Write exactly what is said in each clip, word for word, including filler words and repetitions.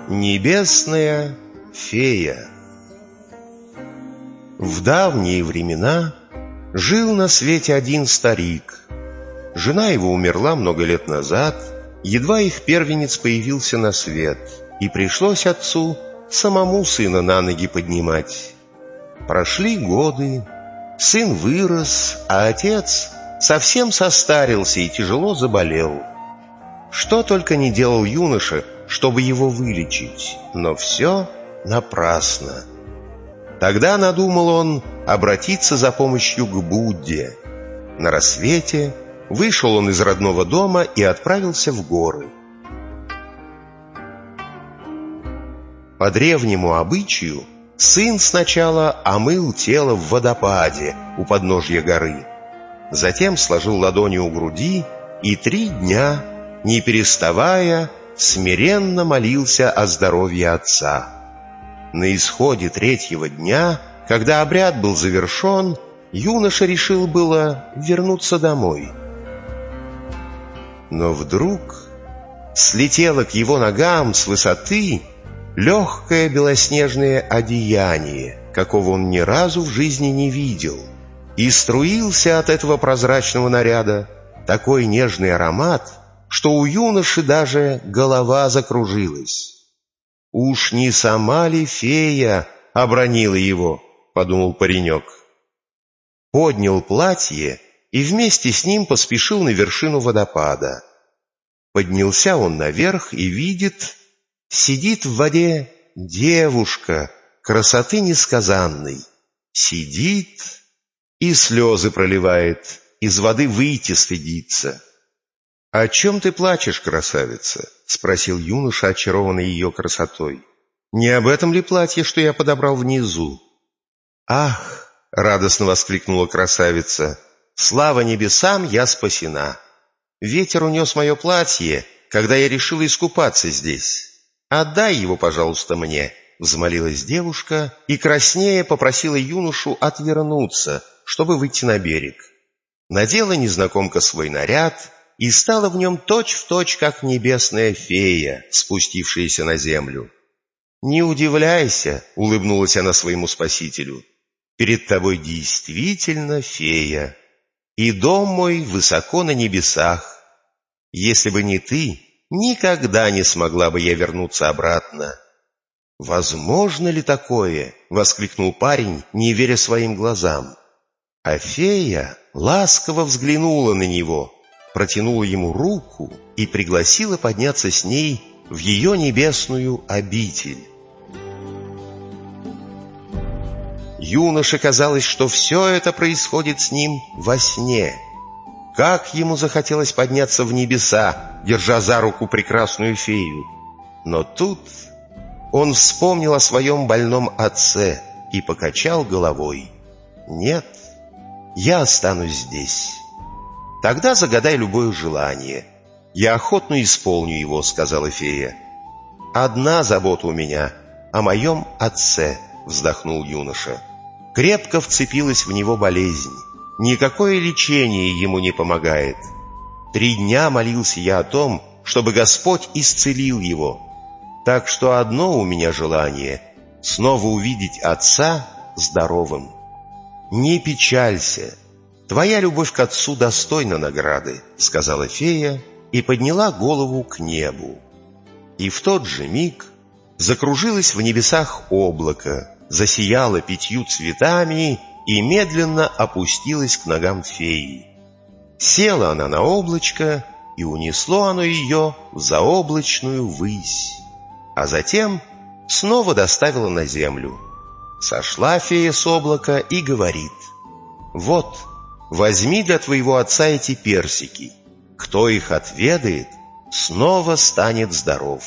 Небесная фея. В давние времена жил на свете один старик. Жена его умерла много лет назад, едва их первенец появился на свет, и пришлось отцу самому сына на ноги поднимать. Прошли годы, сын вырос, а отец совсем состарился и тяжело заболел. Что только не делал юноша, чтобы его вылечить, но все напрасно. Тогда надумал он обратиться за помощью к Будде. На рассвете вышел он из родного дома и отправился в горы. По древнему обычаю сын сначала омыл тело в водопаде у подножья горы, затем сложил ладони у груди и три дня, не переставая, смиренно молился о здоровье отца. На исходе третьего дня, когда обряд был завершен, юноша решил было вернуться домой. Но вдруг слетело к его ногам с высоты легкое белоснежное одеяние, какого он ни разу в жизни не видел, и струился от этого прозрачного наряда такой нежный аромат, что у юноши даже голова закружилась. «Уж не сама ли фея обронила его?» — подумал паренек. Поднял платье и вместе с ним поспешил на вершину водопада. Поднялся он наверх и видит, сидит в воде девушка красоты несказанной. Сидит и слезы проливает, из воды выйти стыдится. «О чем ты плачешь, красавица?» — спросил юноша, очарованный ее красотой. «Не об этом ли платье, что я подобрал внизу?» «Ах!» — радостно воскликнула красавица. «Слава небесам, я спасена! Ветер унес мое платье, когда я решила искупаться здесь. Отдай его, пожалуйста, мне!» — взмолилась девушка и краснея попросила юношу отвернуться, чтобы выйти на берег. Надела незнакомка свой наряд и стала в нем точь-в-точь, как небесная фея, спустившаяся на землю. «Не удивляйся», — улыбнулась она своему спасителю, — «перед тобой действительно фея, и дом мой высоко на небесах. Если бы не ты, никогда не смогла бы я вернуться обратно». «Возможно ли такое?» — воскликнул парень, не веря своим глазам. А фея ласково взглянула на него, протянула ему руку и пригласила подняться с ней в ее небесную обитель. Юноше казалось, что все это происходит с ним во сне. Как ему захотелось подняться в небеса, держа за руку прекрасную фею. Но тут он вспомнил о своем больном отце и покачал головой. «Нет, я останусь здесь». «Тогда загадай любое желание. Я охотно исполню его», — сказала фея. «Одна забота у меня — о моем отце», — вздохнул юноша. Крепко вцепилась в него болезнь. Никакое лечение ему не помогает. Три дня молился я о том, чтобы Господь исцелил его. Так что одно у меня желание — снова увидеть отца здоровым. Не печалься. «Твоя любовь к отцу достойна награды», — сказала фея и подняла голову к небу. И в тот же миг закружилось в небесах облако, засияло пятью цветами и медленно опустилось к ногам феи. Села она на облачко, и унесло оно ее в заоблачную высь, а затем снова доставило на землю. Сошла фея с облака и говорит: «Вот, возьми для твоего отца эти персики. Кто их отведает, снова станет здоров».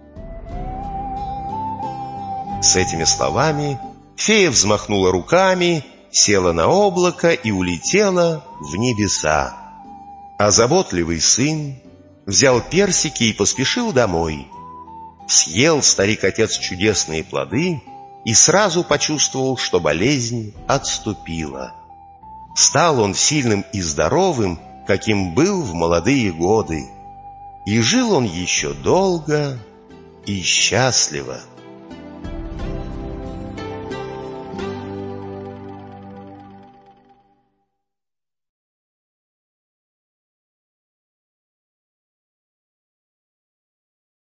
С этими словами фея взмахнула руками, села на облако и улетела в небеса. А заботливый сын взял персики и поспешил домой. Съел старик-отец чудесные плоды и сразу почувствовал, что болезнь отступила. Стал он сильным и здоровым, каким был в молодые годы. И жил он еще долго и счастливо.